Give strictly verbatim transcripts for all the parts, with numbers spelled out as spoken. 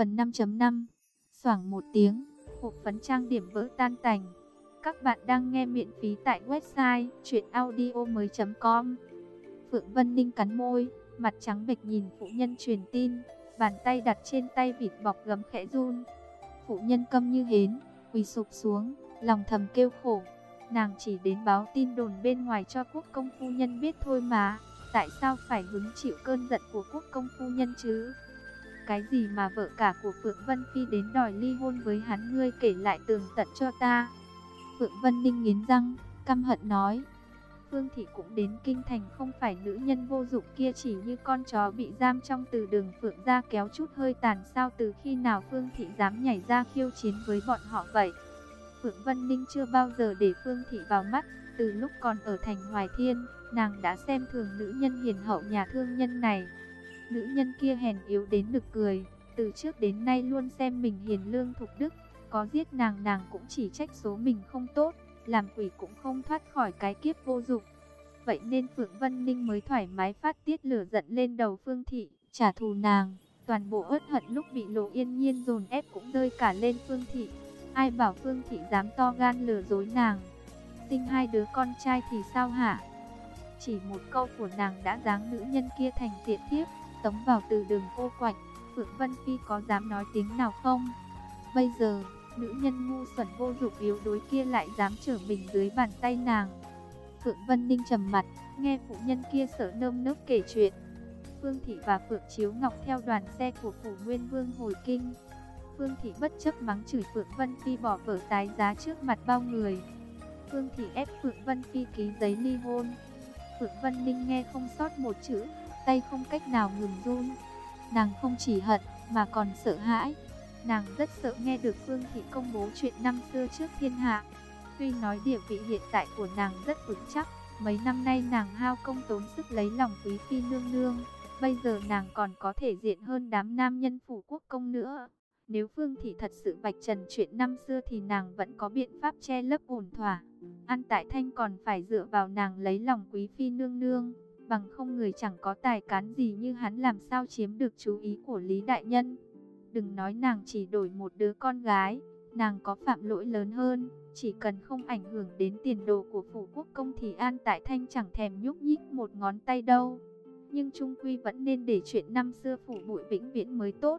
Phần năm chấm năm. Xoảng một tiếng, hộp phấn trang điểm vỡ tan tành. Các bạn đang nghe miễn phí tại website truyện audio mới chấm com. Phượng Vân Ninh cắn môi, mặt trắng bệch nhìn phụ nhân truyền tin, bàn tay đặt trên tay vịt bọc gấm khẽ run. Phụ nhân câm như hến, quỳ sụp xuống, lòng thầm kêu khổ. Nàng chỉ đến báo tin đồn bên ngoài cho quốc công phu nhân biết thôi mà, tại sao phải hứng chịu cơn giận của quốc công phu nhân chứ? Cái gì mà vợ cả của Phượng Vân Phi đến đòi ly hôn với hắn, ngươi kể lại tường tận cho ta. Phượng Vân Ninh nghiến răng, căm hận nói. Phương Thị cũng đến kinh thành, không phải nữ nhân vô dụng kia chỉ như con chó bị giam trong từ đường Phượng gia kéo chút hơi tàn sao? Từ khi nào Phương Thị dám nhảy ra khiêu chiến với bọn họ vậy? Phượng Vân Ninh chưa bao giờ để Phương Thị vào mắt, từ lúc còn ở thành Hoài Thiên, nàng đã xem thường nữ nhân hiền hậu nhà thương nhân này. Nữ nhân kia hèn yếu đến nực cười, từ trước đến nay luôn xem mình hiền lương thục đức, có giết nàng nàng cũng chỉ trách số mình không tốt, làm quỷ cũng không thoát khỏi cái kiếp vô dụng. Vậy nên Phượng Vân Ninh mới thoải mái phát tiết lửa giận lên đầu Phương Thị, trả thù nàng. Toàn bộ uất hận lúc bị Lộ Yên Nhiên dồn ép cũng rơi cả lên Phương Thị. Ai bảo Phương Thị dám to gan lừa dối nàng? Sinh hai đứa con trai thì sao hả? Chỉ một câu của nàng đã giáng nữ nhân kia thành tiện thiếp, tống vào từ đường cô quạnh. Phượng Vân Phi có dám nói tiếng nào không? Bây giờ, nữ nhân ngu xuẩn vô dụng yếu đuối kia lại dám trở mình dưới bàn tay nàng. Phượng Vân Ninh trầm mặt, nghe phụ nhân kia sợ nơm nớp kể chuyện. Phương Thị và Phượng Chiếu Ngọc theo đoàn xe của phủ Nguyên Vương hồi kinh. Phương Thị bất chấp mắng chửi Phượng Vân Phi bỏ vợ tái giá trước mặt bao người. Phương Thị ép Phượng Vân Phi ký giấy ly hôn. Phượng Vân Ninh nghe không sót một chữ, tay không cách nào ngừng run. Nàng không chỉ hận mà còn sợ hãi. Nàng rất sợ nghe được Phương Thị công bố chuyện năm xưa trước thiên hạ. Tuy nói địa vị hiện tại của nàng rất vững chắc, mấy năm nay nàng hao công tốn sức lấy lòng quý phi nương nương, bây giờ nàng còn có thể diện hơn đám nam nhân phủ quốc công nữa. Nếu Phương Thị thật sự vạch trần chuyện năm xưa thì nàng vẫn có biện pháp che lấp ổn thỏa. An Tại Thanh còn phải dựa vào nàng lấy lòng quý phi nương nương, bằng không người chẳng có tài cán gì như hắn làm sao chiếm được chú ý của Lý đại nhân. Đừng nói nàng chỉ đổi một đứa con gái, nàng có phạm lỗi lớn hơn, chỉ cần không ảnh hưởng đến tiền đồ của phủ quốc công thì An Tại Thanh chẳng thèm nhúc nhích một ngón tay đâu. Nhưng chung quy vẫn nên để chuyện năm xưa phủ bụi vĩnh viễn mới tốt.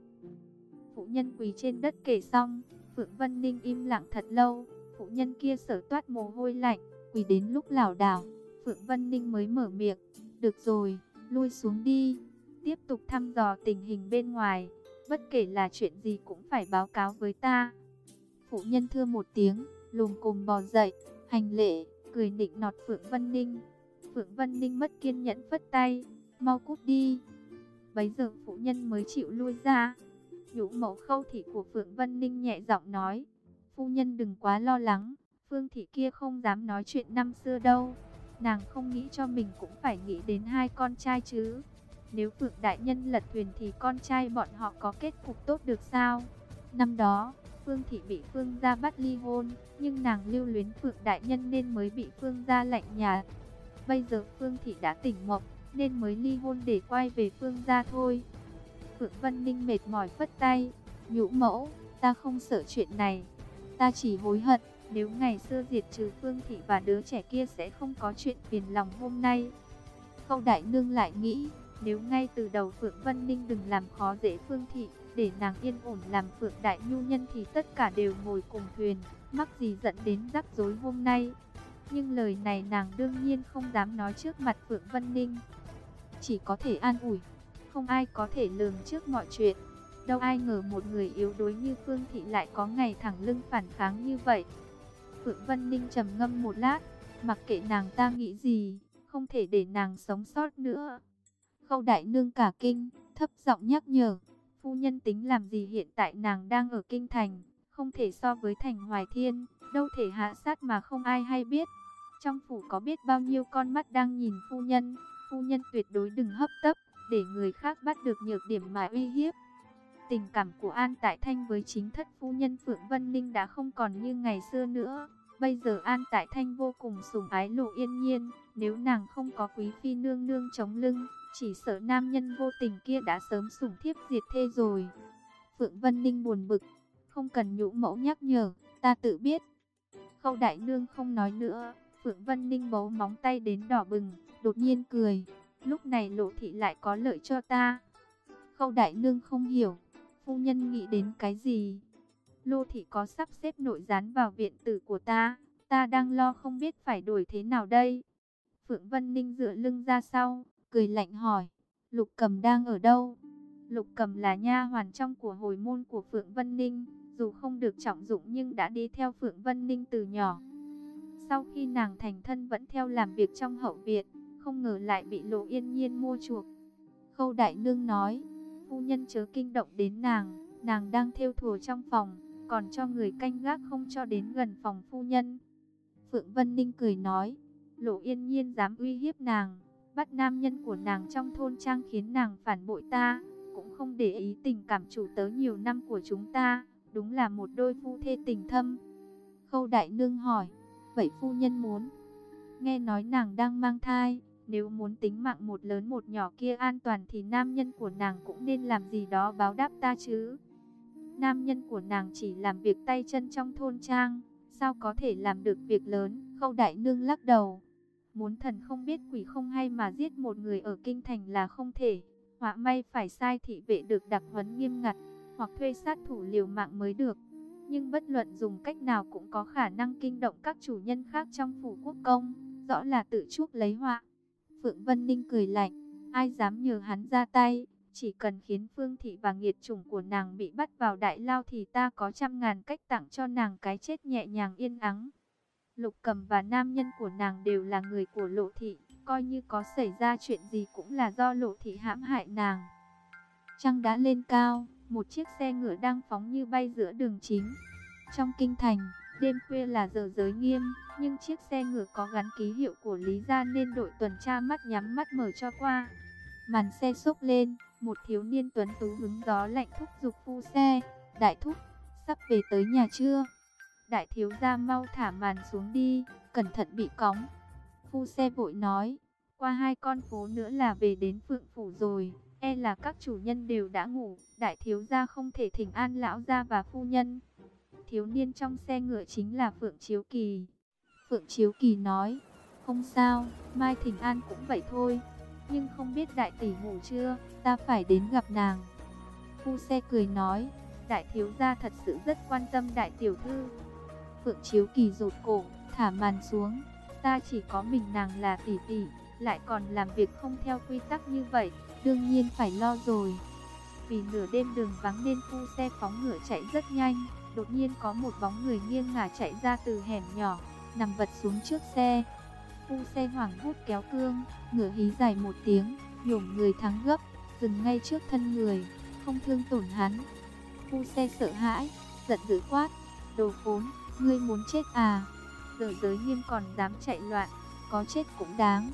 Phụ nhân quỳ trên đất kể xong, Phượng Vân Ninh im lặng thật lâu. Phụ nhân kia sở toát mồ hôi lạnh, quỳ đến lúc lảo đảo, Phượng Vân Ninh mới mở miệng. Được rồi, lui xuống đi, tiếp tục thăm dò tình hình bên ngoài, bất kể là chuyện gì cũng phải báo cáo với ta. Phụ nhân thưa một tiếng, lùm cùm bò dậy, hành lễ, cười nịnh nọt Phượng Vân Ninh. Phượng Vân Ninh mất kiên nhẫn phất tay, mau cút đi. Bấy giờ phụ nhân mới chịu lui ra. Nhũ mẫu Khâu thị của Phượng Vân Ninh nhẹ giọng nói, phu nhân đừng quá lo lắng, Phương Thị kia không dám nói chuyện năm xưa đâu. Nàng không nghĩ cho mình cũng phải nghĩ đến hai con trai chứ. Nếu Phượng đại nhân lật thuyền thì con trai bọn họ có kết cục tốt được sao? Năm đó, Phương Thị bị Phương gia bắt ly hôn, nhưng nàng lưu luyến Phượng đại nhân nên mới bị Phương gia lạnh nhạt. Bây giờ Phương Thị đã tỉnh mộng, nên mới ly hôn để quay về Phương gia thôi. Phượng Vân Ninh mệt mỏi phất tay, nhũ mẫu, ta không sợ chuyện này. Ta chỉ hối hận, nếu ngày xưa diệt trừ Phương Thị và đứa trẻ kia sẽ không có chuyện phiền lòng hôm nay. Khâu đại nương lại nghĩ, nếu ngay từ đầu Phượng Vân Ninh đừng làm khó dễ Phương Thị, để nàng yên ổn làm Phượng đại nhu nhân thì tất cả đều ngồi cùng thuyền, mắc gì dẫn đến rắc rối hôm nay. Nhưng lời này nàng đương nhiên không dám nói trước mặt Phượng Vân Ninh, chỉ có thể an ủi. Không ai có thể lường trước mọi chuyện. Đâu ai ngờ một người yếu đuối như Phương Thị lại có ngày thẳng lưng phản kháng như vậy. Phượng Vân Ninh trầm ngâm một lát, mặc kệ nàng ta nghĩ gì, không thể để nàng sống sót nữa. Khâu đại nương cả kinh, thấp giọng nhắc nhở, phu nhân tính làm gì? Hiện tại nàng đang ở kinh thành, không thể so với thành Hoài Thiên, đâu thể hạ sát mà không ai hay biết. Trong phủ có biết bao nhiêu con mắt đang nhìn phu nhân, phu nhân tuyệt đối đừng hấp tấp, để người khác bắt được nhược điểm mà uy hiếp. Tình cảm của An Tại Thanh với chính thất phu nhân Phượng Vân Ninh đã không còn như ngày xưa nữa. Bây giờ An Tại Thanh vô cùng sủng ái Lộ Yên Nhiên, nếu nàng không có quý phi nương nương chống lưng, chỉ sợ nam nhân vô tình kia đã sớm sủng thiếp diệt thê rồi. Phượng Vân Ninh buồn bực, không cần nhũ mẫu nhắc nhở, ta tự biết. Khâu đại nương không nói nữa, Phượng Vân Ninh bấu móng tay đến đỏ bừng, đột nhiên cười, lúc này Lộ thị lại có lợi cho ta. Khâu đại nương không hiểu, phu nhân nghĩ đến cái gì? Lô thị có sắp xếp nội gián vào viện tử của ta, ta đang lo không biết phải đổi thế nào đây. Phượng Vân Ninh dựa lưng ra sau, cười lạnh hỏi, Lục Cầm đang ở đâu? Lục Cầm là nha hoàn trong của hồi môn của Phượng Vân Ninh, dù không được trọng dụng nhưng đã đi theo Phượng Vân Ninh từ nhỏ. Sau khi nàng thành thân vẫn theo làm việc trong hậu viện, không ngờ lại bị Lộ Yên Nhiên mua chuộc. Khâu đại nương nói, phu nhân chớ kinh động đến nàng, nàng đang thêu thùa trong phòng, còn cho người canh gác không cho đến gần phòng phu nhân. Phượng Vân Ninh cười nói, Lộ Yên Nhiên dám uy hiếp nàng, bắt nam nhân của nàng trong thôn trang khiến nàng phản bội ta, cũng không để ý tình cảm chủ tớ nhiều năm của chúng ta, đúng là một đôi phu thê tình thâm. Khâu đại nương hỏi, vậy phu nhân muốn? Nghe nói nàng đang mang thai, nếu muốn tính mạng một lớn một nhỏ kia an toàn thì nam nhân của nàng cũng nên làm gì đó báo đáp ta chứ. Nam nhân của nàng chỉ làm việc tay chân trong thôn trang, sao có thể làm được việc lớn? Khâu đại nương lắc đầu. Muốn thần không biết quỷ không hay mà giết một người ở kinh thành là không thể. Họa may phải sai thị vệ được đặc huấn nghiêm ngặt, hoặc thuê sát thủ liều mạng mới được. Nhưng bất luận dùng cách nào cũng có khả năng kinh động các chủ nhân khác trong phủ quốc công, rõ là tự chuốc lấy họa. Phượng Vân Ninh cười lạnh, ai dám nhờ hắn ra tay, chỉ cần khiến Phương Thị và nghiệt chủng của nàng bị bắt vào đại lao thì ta có trăm ngàn cách tặng cho nàng cái chết nhẹ nhàng yên ắng. Lục Cầm và nam nhân của nàng đều là người của Lộ Thị, coi như có xảy ra chuyện gì cũng là do Lộ Thị hãm hại nàng. Trăng đã lên cao, một chiếc xe ngựa đang phóng như bay giữa đường chính. Trong kinh thành, đêm khuya là giờ giới nghiêm, nhưng chiếc xe ngựa có gắn ký hiệu của Lý gia nên đội tuần tra mắt nhắm mắt mở cho qua. Màn xe xốc lên, một thiếu niên tuấn tú hứng gió lạnh thúc giục phu xe, đại thúc, sắp về tới nhà chưa? Đại thiếu gia mau thả màn xuống đi, cẩn thận bị cóng. Phu xe vội nói, qua hai con phố nữa là về đến Phượng Phủ rồi, e là các chủ nhân đều đã ngủ, đại thiếu gia không thể thỉnh an lão gia và phu nhân. Thiếu niên trong xe ngựa chính là Phượng Chiếu Kỳ. Phượng Chiếu Kỳ nói, không sao, mai thỉnh an cũng vậy thôi, nhưng không biết đại tỷ ngủ chưa, ta phải đến gặp nàng. Phu xe cười nói, đại thiếu gia thật sự rất quan tâm đại tiểu thư. Phượng Chiếu Kỳ rụt cổ, thả màn xuống, ta chỉ có mình nàng là tỷ tỷ, lại còn làm việc không theo quy tắc như vậy, đương nhiên phải lo rồi. Vì nửa đêm đường vắng nên phu xe phóng ngựa chạy rất nhanh, đột nhiên có một bóng người nghiêng ngả chạy ra từ hẻm nhỏ, nằm vật xuống trước xe. Phu xe hoảng hốt kéo cương, ngựa hí dài một tiếng, nhổm người thắng gấp, dừng ngay trước thân người, không thương tổn hắn. Phu xe sợ hãi, giận dữ quát, đồ khốn, ngươi muốn chết à? Giờ giới nghiêm còn dám chạy loạn, có chết cũng đáng.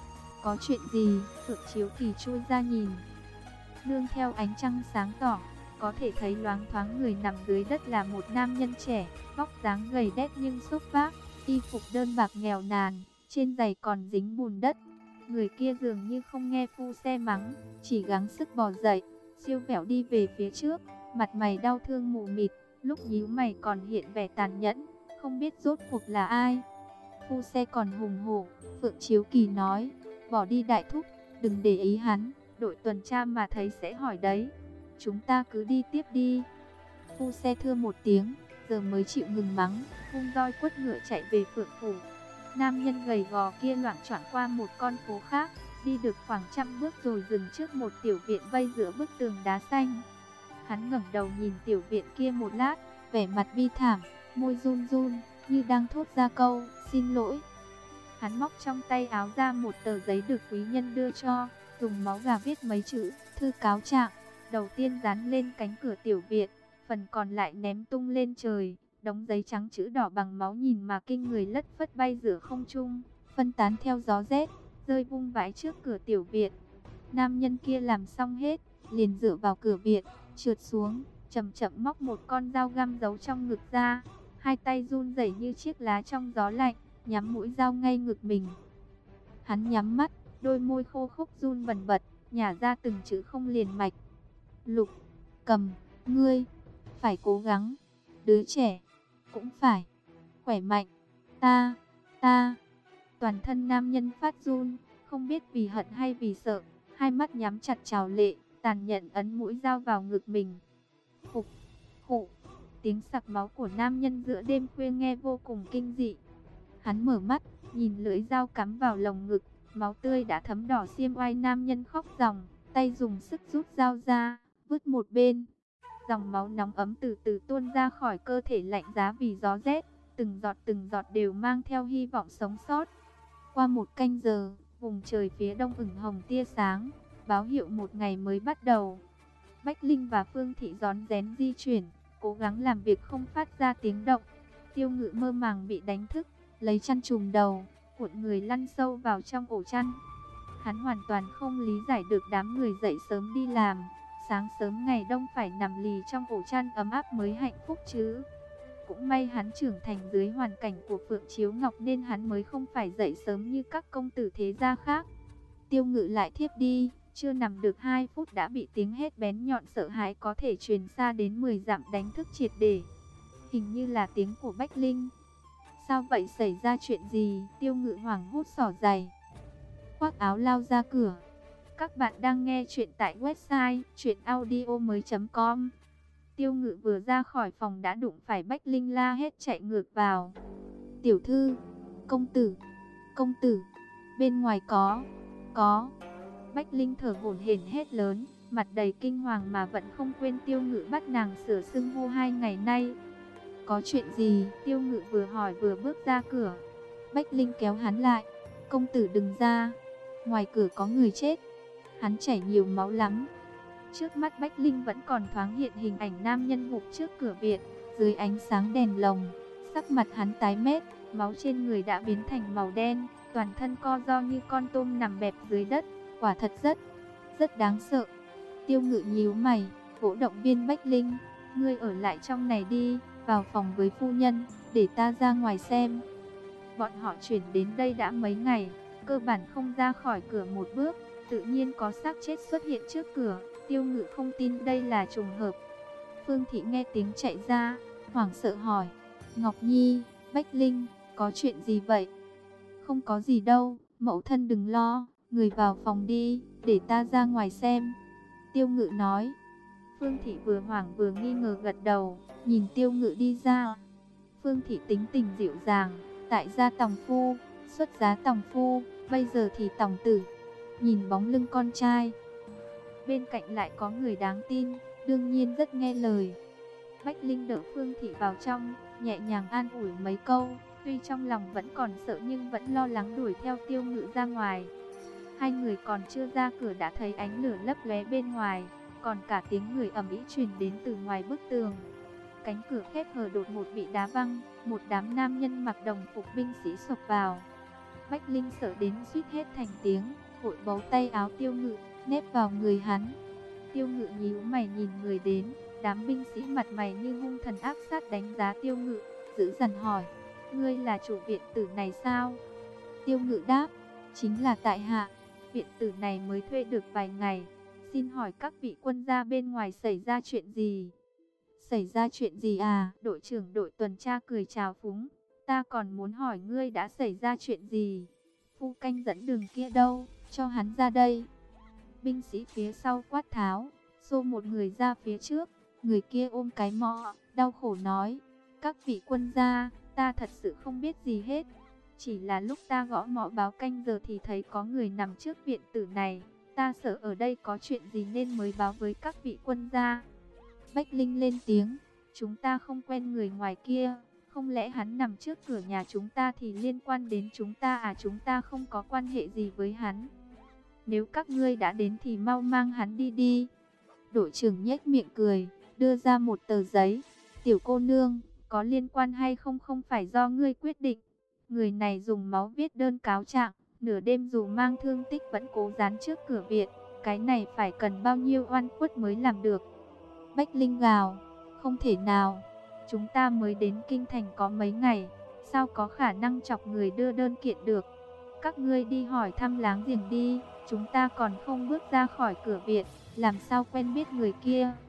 Có chuyện gì? Phượng Chiếu Kỳ chui ra nhìn. Nương theo ánh trăng sáng tỏ, có thể thấy loáng thoáng người nằm dưới đất là một nam nhân trẻ, vóc dáng gầy đét nhưng xốp vác, y phục đơn bạc nghèo nàn, trên giày còn dính bùn đất. Người kia dường như không nghe phu xe mắng, chỉ gắng sức bò dậy, siêu vẹo đi về phía trước, mặt mày đau thương mù mịt, lúc nhíu mày còn hiện vẻ tàn nhẫn, không biết rốt cuộc là ai. Phu xe còn hùng hổ, Phượng Chiếu Kỳ nói, bỏ đi đại thúc, đừng để ý hắn, đội tuần tra mà thấy sẽ hỏi đấy. Chúng ta cứ đi tiếp đi. Phu xe thưa một tiếng, giờ mới chịu ngừng mắng, vung roi quất ngựa chạy về Phượng Phủ. Nam nhân gầy gò kia loạng choạng qua một con phố khác, đi được khoảng trăm bước rồi dừng trước một tiểu viện vây giữa bức tường đá xanh. Hắn ngẩng đầu nhìn tiểu viện kia một lát, vẻ mặt bi thảm, môi run run, như đang thốt ra câu, xin lỗi. Hắn móc trong tay áo ra một tờ giấy được quý nhân đưa cho, dùng máu gà viết mấy chữ, thư cáo trạng. Đầu tiên dán lên cánh cửa tiểu viện, phần còn lại ném tung lên trời. Đống giấy trắng chữ đỏ bằng máu nhìn mà kinh người lất phất bay giữa không trung, phân tán theo gió rét, rơi vung vãi trước cửa tiểu viện. Nam nhân kia làm xong hết, liền dựa vào cửa viện, trượt xuống, chậm chậm móc một con dao găm giấu trong ngực ra, hai tay run rẩy như chiếc lá trong gió lạnh, nhắm mũi dao ngay ngực mình. Hắn nhắm mắt, đôi môi khô khốc run bần bật, nhả ra từng chữ không liền mạch. Lục Cầm, Ngươi phải cố gắng, đứa trẻ cũng phải khỏe mạnh. Ta, ta. Toàn thân nam nhân phát run, không biết vì hận hay vì sợ, hai mắt nhắm chặt trào lệ, tàn nhẫn ấn mũi dao vào ngực mình. Khục, khụ, tiếng sặc máu của nam nhân giữa đêm khuya nghe vô cùng kinh dị. Hắn mở mắt, nhìn lưỡi dao cắm vào lồng ngực, máu tươi đã thấm đỏ xiêm oai, nam nhân khóc ròng, tay dùng sức rút dao ra, vứt một bên. Dòng máu nóng ấm từ từ tuôn ra khỏi cơ thể lạnh giá vì gió rét, từng giọt từng giọt đều mang theo hy vọng sống sót. Qua một canh giờ, vùng trời phía đông ửng hồng tia sáng, báo hiệu một ngày mới bắt đầu. Bách Linh và Phương Thị rón rén di chuyển, cố gắng làm việc không phát ra tiếng động. Tiêu Ngự mơ màng bị đánh thức, lấy chăn trùm đầu, cuộn người lăn sâu vào trong ổ chăn. Hắn hoàn toàn không lý giải được đám người dậy sớm đi làm, sáng sớm ngày đông phải nằm lì trong ổ chăn ấm áp mới hạnh phúc chứ. Cũng may hắn trưởng thành dưới hoàn cảnh của Phượng Chiếu Ngọc nên hắn mới không phải dậy sớm như các công tử thế gia khác. Tiêu Ngự lại thiếp đi, chưa nằm được hai phút đã bị tiếng hét bén nhọn sợ hãi có thể truyền xa đến mười dặm đánh thức triệt để. Hình như là tiếng của Bách Linh. Sao vậy, xảy ra chuyện gì? Tiêu Ngự hoảng hốt xỏ giày, khoác áo lao ra cửa. Các bạn đang nghe chuyện tại website truyện audio mới chấm com. Tiêu Ngự vừa ra khỏi phòng đã đụng phải Bách Linh la hét chạy ngược vào. Tiểu thư, công tử, công tử, bên ngoài có, có. Bách Linh thở hổn hển hét lớn, mặt đầy kinh hoàng mà vẫn không quên Tiêu Ngự bắt nàng sửa xưng hô hai ngày nay. Có chuyện gì? Tiêu Ngự vừa hỏi vừa bước ra cửa. Bách Linh kéo hắn lại. Công tử đừng ra, ngoài cửa có người chết, hắn chảy nhiều máu lắm. Trước mắt Bách Linh vẫn còn thoáng hiện hình ảnh nam nhân gục trước cửa viện, dưới ánh sáng đèn lồng, sắc mặt hắn tái mét, máu trên người đã biến thành màu đen, toàn thân co ro như con tôm nằm bẹp dưới đất, quả thật rất, rất đáng sợ. Tiêu Ngự nhíu mày, vỗ động viên Bách Linh, ngươi ở lại trong này đi, vào phòng với phu nhân, để ta ra ngoài xem. Bọn họ chuyển đến đây đã mấy ngày, cơ bản không ra khỏi cửa một bước, tự nhiên có xác chết xuất hiện trước cửa. Tiêu Ngự không tin đây là trùng hợp. Phương Thị nghe tiếng chạy ra, hoảng sợ hỏi, Ngọc Nhi, Bách Linh, có chuyện gì vậy? Không có gì đâu, mẫu thân đừng lo, người vào phòng đi, để ta ra ngoài xem. Tiêu Ngự nói. Phương Thị vừa hoảng vừa nghi ngờ gật đầu, nhìn Tiêu Ngự đi ra. Phương Thị tính tình dịu dàng, tại gia tòng phu, xuất giá tòng phu, bây giờ thì tòng tử. Nhìn bóng lưng con trai, bên cạnh lại có người đáng tin, đương nhiên rất nghe lời. Bách Linh đỡ Phương Thị vào trong, nhẹ nhàng an ủi mấy câu, tuy trong lòng vẫn còn sợ nhưng vẫn lo lắng đuổi theo Tiêu Ngự ra ngoài. Hai người còn chưa ra cửa đã thấy ánh lửa lấp lóe bên ngoài, còn cả tiếng người ầm ĩ truyền đến từ ngoài bức tường. Cánh cửa khép hờ đột ngột bị đá văng, một đám nam nhân mặc đồng phục binh sĩ xộc vào. Bách Linh sợ đến suýt hết thành tiếng, vội bấu tay áo Tiêu Ngự, nép vào người hắn. Tiêu Ngự nhíu mày nhìn người đến, đám binh sĩ mặt mày như hung thần ác sát đánh giá Tiêu Ngự, dữ dằn hỏi, ngươi là chủ viện tử này sao? Tiêu Ngự đáp, chính là tại hạ, viện tử này mới thuê được vài ngày, xin hỏi các vị quân gia bên ngoài xảy ra chuyện gì? Xảy ra chuyện gì à? Đội trưởng đội tuần tra cười trào phúng, ta còn muốn hỏi ngươi đã xảy ra chuyện gì? Phu canh dẫn đường kia đâu, cho hắn ra đây. Binh sĩ phía sau quát tháo, xô một người ra phía trước, người kia ôm cái mõ, đau khổ nói, các vị quân gia, ta thật sự không biết gì hết. Chỉ là lúc ta gõ mõ báo canh giờ thì thấy có người nằm trước viện tử này, ta sợ ở đây có chuyện gì nên mới báo với các vị quân gia. Bách Linh lên tiếng, chúng ta không quen người ngoài kia, không lẽ hắn nằm trước cửa nhà chúng ta thì liên quan đến chúng ta à? Chúng ta không có quan hệ gì với hắn. Nếu các ngươi đã đến thì mau mang hắn đi đi. Đội trưởng nhếch miệng cười, đưa ra một tờ giấy. Tiểu cô nương, có liên quan hay không không phải do ngươi quyết định. Người này dùng máu viết đơn cáo trạng, nửa đêm dù mang thương tích vẫn cố dán trước cửa viện. Cái này phải cần bao nhiêu oan khuất mới làm được. Bách Linh gào, không thể nào. Chúng ta mới đến kinh thành có mấy ngày, sao có khả năng chọc người đưa đơn kiện được. Các ngươi đi hỏi thăm láng giềng đi, chúng ta còn không bước ra khỏi cửa viện, làm sao quen biết người kia.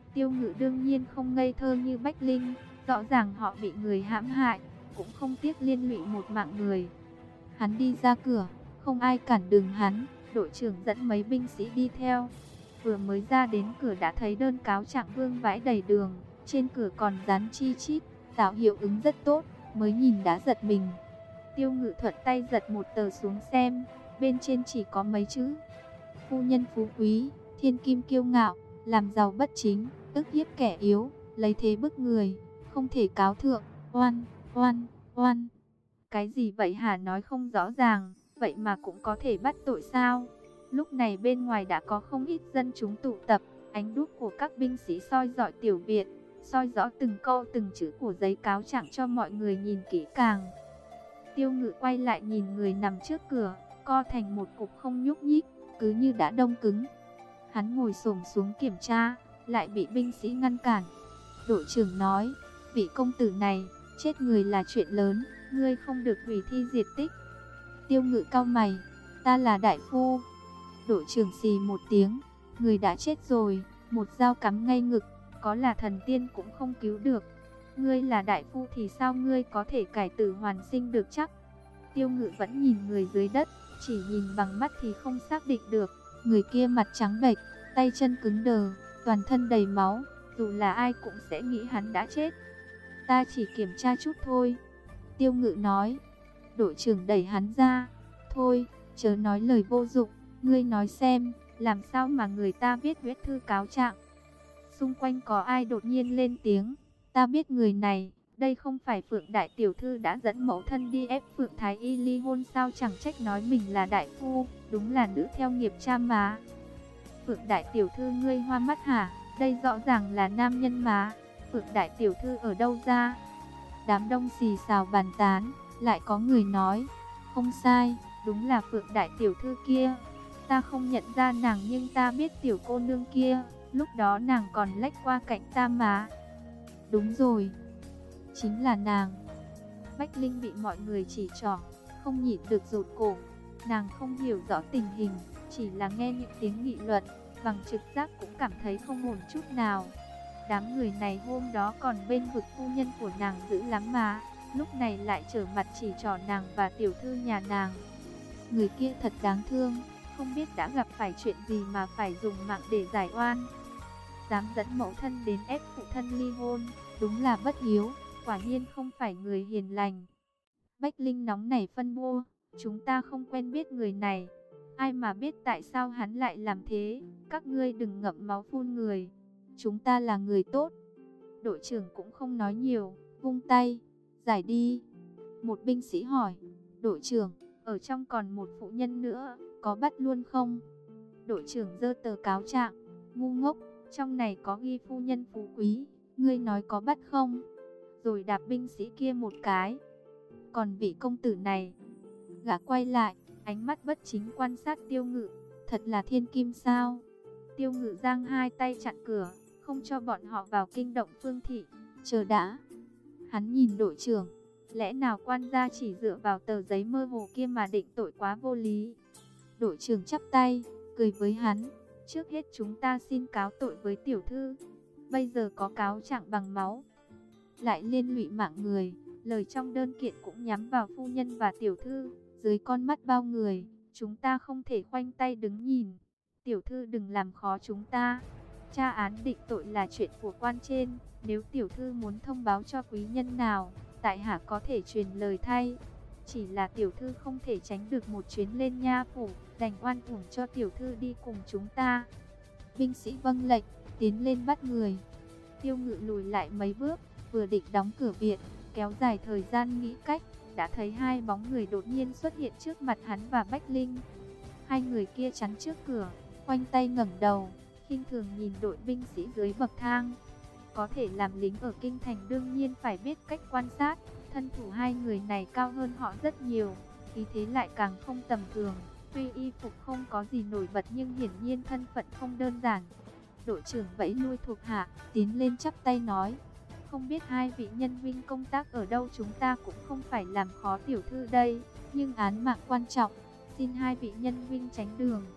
Tiêu Ngự đương nhiên không ngây thơ như Bách Linh, rõ ràng họ bị người hãm hại, cũng không tiếc liên lụy một mạng người. Hắn đi ra cửa, không ai cản đường hắn, đội trưởng dẫn mấy binh sĩ đi theo. Vừa mới ra đến cửa đã thấy đơn cáo trạng vương vãi đầy đường, trên cửa còn dán chi chít, tạo hiệu ứng rất tốt, mới nhìn đã giật mình. Tiêu Ngự thuận tay giật một tờ xuống xem, bên trên chỉ có mấy chữ: phu nhân phú quý, thiên kim kiêu ngạo, làm giàu bất chính, ức hiếp kẻ yếu, lấy thế bức người, không thể cáo thượng, oan, oan, oan. Cái gì vậy hả, nói không rõ ràng, vậy mà cũng có thể bắt tội sao? Lúc này bên ngoài đã có không ít dân chúng tụ tập, ánh đuốc của các binh sĩ soi dọi tiểu viện, soi rõ từng câu từng chữ của giấy cáo trạng cho mọi người nhìn kỹ càng. Tiêu Ngự quay lại nhìn người nằm trước cửa, co thành một cục không nhúc nhích, cứ như đã đông cứng. Hắn ngồi xổm xuống kiểm tra, lại bị binh sĩ ngăn cản. Đội trưởng nói, vị công tử này, chết người là chuyện lớn, ngươi không được hủy thi diệt tích. Tiêu Ngự cau mày, ta là đại phu. Đội trưởng xì một tiếng, người đã chết rồi, một dao cắm ngay ngực, có là thần tiên cũng không cứu được. Ngươi là đại phu thì sao ngươi có thể cải tử hoàn sinh được chắc? Tiêu Ngự vẫn nhìn người dưới đất, chỉ nhìn bằng mắt thì không xác định được. Người kia mặt trắng bệch, tay chân cứng đờ, toàn thân đầy máu, dù là ai cũng sẽ nghĩ hắn đã chết. Ta chỉ kiểm tra chút thôi. Tiêu Ngự nói. Đội trưởng đẩy hắn ra. Thôi, chớ nói lời vô dụng, ngươi nói xem, làm sao mà người ta viết huyết thư cáo trạng? Xung quanh có ai đột nhiên lên tiếng. Ta biết người này, đây không phải Phượng đại tiểu thư đã dẫn mẫu thân đi ép Phượng Thái Y ly hôn sao, chẳng trách nói mình là đại phu, đúng là nữ theo nghiệp cha mà. Phượng đại tiểu thư ngươi hoa mắt hả? Đây rõ ràng là nam nhân mà. Phượng đại tiểu thư ở đâu ra? Đám đông xì xào bàn tán, lại có người nói, không sai, đúng là Phượng đại tiểu thư kia. Ta không nhận ra nàng nhưng ta biết tiểu cô nương kia, lúc đó nàng còn lách qua cạnh ta mà. Đúng rồi, chính là nàng. Bách Linh bị mọi người chỉ trỏ, không nhịn được rụt cổ. Nàng không hiểu rõ tình hình, chỉ là nghe những tiếng nghị luận, bằng trực giác cũng cảm thấy không ổn chút nào. Đám người này hôm đó còn bên vực phu nhân của nàng dữ lắm mà, lúc này lại trở mặt chỉ trỏ nàng và tiểu thư nhà nàng. Người kia thật đáng thương, không biết đã gặp phải chuyện gì mà phải dùng mạng để giải oan. Dám dẫn mẫu thân đến ép phụ thân ly hôn, đúng là bất hiếu, quả nhiên không phải người hiền lành. Bách Linh nóng nảy phân bua, chúng ta không quen biết người này, ai mà biết tại sao hắn lại làm thế, các ngươi đừng ngậm máu phun người, chúng ta là người tốt. Đội trưởng cũng không nói nhiều, vung tay, giải đi. Một binh sĩ hỏi, đội trưởng, ở trong còn một phụ nhân nữa, có bắt luôn không? Đội trưởng giơ tờ cáo trạng, ngu ngốc, trong này có ghi phu nhân phú quý, ngươi nói có bắt không? Rồi đạp binh sĩ kia một cái. Còn vị công tử này, gã quay lại, ánh mắt bất chính quan sát Tiêu Ngự, thật là thiên kim sao? Tiêu Ngự giang hai tay chặn cửa, không cho bọn họ vào kinh động Phương thị. Chờ đã. Hắn nhìn đội trưởng, lẽ nào quan gia chỉ dựa vào tờ giấy mơ hồ kia mà định tội, quá vô lý. Đội trưởng chắp tay, cười với hắn, trước hết chúng ta xin cáo tội với tiểu thư. Bây giờ có cáo trạng bằng máu, lại liên lụy mạng người, lời trong đơn kiện cũng nhắm vào phu nhân và tiểu thư. Dưới con mắt bao người, chúng ta không thể khoanh tay đứng nhìn. Tiểu thư đừng làm khó chúng ta. Tra án định tội là chuyện của quan trên, nếu tiểu thư muốn thông báo cho quý nhân nào, tại hạ có thể truyền lời thay. Chỉ là tiểu thư không thể tránh được một chuyến lên nha phủ, đành oan uổng cho tiểu thư đi cùng chúng ta. Binh sĩ vâng lệnh, tiến lên bắt người. Tiêu Ngự lùi lại mấy bước, vừa định đóng cửa viện, kéo dài thời gian nghĩ cách, đã thấy hai bóng người đột nhiên xuất hiện trước mặt hắn và Bách Linh. Hai người kia chắn trước cửa, khoanh tay ngẩng đầu, khinh thường nhìn đội binh sĩ dưới bậc thang. Có thể làm lính ở kinh thành đương nhiên phải biết cách quan sát, thân thủ hai người này cao hơn họ rất nhiều, khí thế lại càng không tầm thường. Tuy y phục không có gì nổi bật nhưng hiển nhiên thân phận không đơn giản. Đội trưởng vẫy lui thuộc hạ, tiến lên chắp tay nói, không biết hai vị nhân huynh công tác ở đâu, chúng ta cũng không phải làm khó tiểu thư đây, nhưng án mạng quan trọng, xin hai vị nhân huynh tránh đường.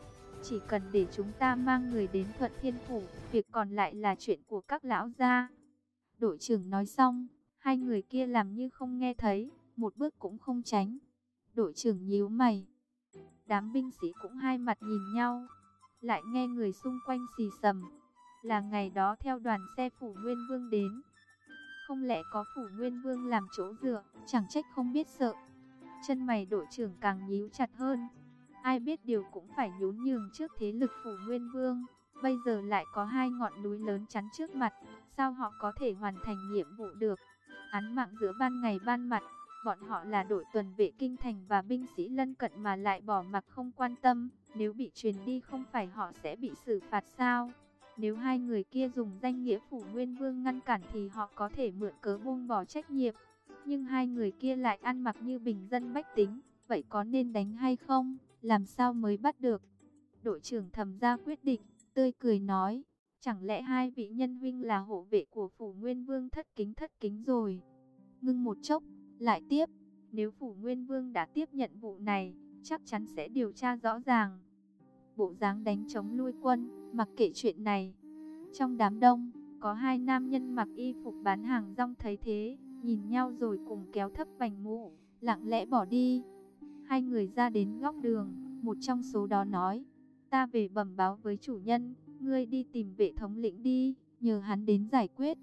chỉ cần để chúng ta mang người đến Thuận Thiên Phủ, việc còn lại là chuyện của các lão gia. Đội trưởng nói xong, hai người kia làm như không nghe thấy, một bước cũng không tránh. Đội trưởng nhíu mày. Đám binh sĩ cũng hai mặt nhìn nhau, lại nghe người xung quanh xì xầm. Là ngày đó theo đoàn xe Phủ Nguyên Vương đến. Không lẽ có Phủ Nguyên Vương làm chỗ dựa, chẳng trách không biết sợ. Chân mày đội trưởng càng nhíu chặt hơn. Ai biết điều cũng phải nhún nhường trước thế lực Phủ Nguyên Vương. Bây giờ lại có hai ngọn núi lớn chắn trước mặt, sao họ có thể hoàn thành nhiệm vụ được? Án mạng giữa ban ngày ban mặt, bọn họ là đội tuần vệ kinh thành và binh sĩ lân cận mà lại bỏ mặc không quan tâm. Nếu bị truyền đi không phải họ sẽ bị xử phạt sao? Nếu hai người kia dùng danh nghĩa Phủ Nguyên Vương ngăn cản thì họ có thể mượn cớ buông bỏ trách nhiệm. Nhưng hai người kia lại ăn mặc như bình dân bách tính, vậy có nên đánh hay không? Làm sao mới bắt được? Đội trưởng thầm ra quyết định, tươi cười nói, chẳng lẽ hai vị nhân huynh là hộ vệ của Phủ Nguyên Vương thất kính thất kính rồi? Ngưng một chốc, lại tiếp, nếu Phủ Nguyên Vương đã tiếp nhận vụ này, chắc chắn sẽ điều tra rõ ràng. Bộ dáng đánh chống lui quân, mặc kệ chuyện này. Trong đám đông, có hai nam nhân mặc y phục bán hàng rong thấy thế, nhìn nhau rồi cùng kéo thấp vành mũ, lặng lẽ bỏ đi. Hai người ra đến góc đường, một trong số đó nói, ta về bẩm báo với chủ nhân, ngươi đi tìm vệ thống lĩnh đi, nhờ hắn đến giải quyết.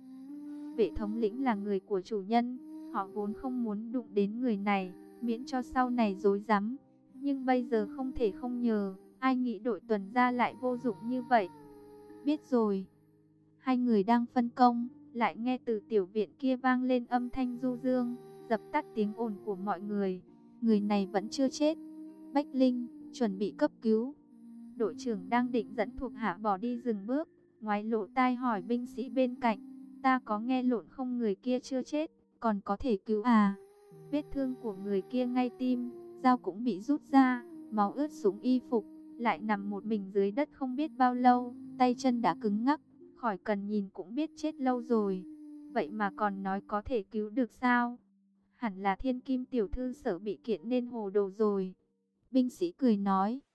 Vệ thống lĩnh là người của chủ nhân, họ vốn không muốn đụng đến người này, miễn cho sau này rối rắm. Nhưng bây giờ không thể không nhờ, ai nghĩ đội tuần ra lại vô dụng như vậy. Biết rồi. Hai người đang phân công, lại nghe từ tiểu viện kia vang lên âm thanh du dương, dập tắt tiếng ồn của mọi người. Người này vẫn chưa chết. Bách Linh, chuẩn bị cấp cứu. Đội trưởng đang định dẫn thuộc hạ bỏ đi dừng bước, ngoái lộ tai hỏi binh sĩ bên cạnh, ta có nghe lộn không, người kia chưa chết, còn có thể cứu à? Vết thương của người kia ngay tim, dao cũng bị rút ra, máu ướt sũng y phục, lại nằm một mình dưới đất không biết bao lâu, tay chân đã cứng ngắc, khỏi cần nhìn cũng biết chết lâu rồi. Vậy mà còn nói có thể cứu được sao? Hẳn là Thiên Kim tiểu thư sợ bị kiện nên hồ đồ rồi. Binh sĩ cười nói,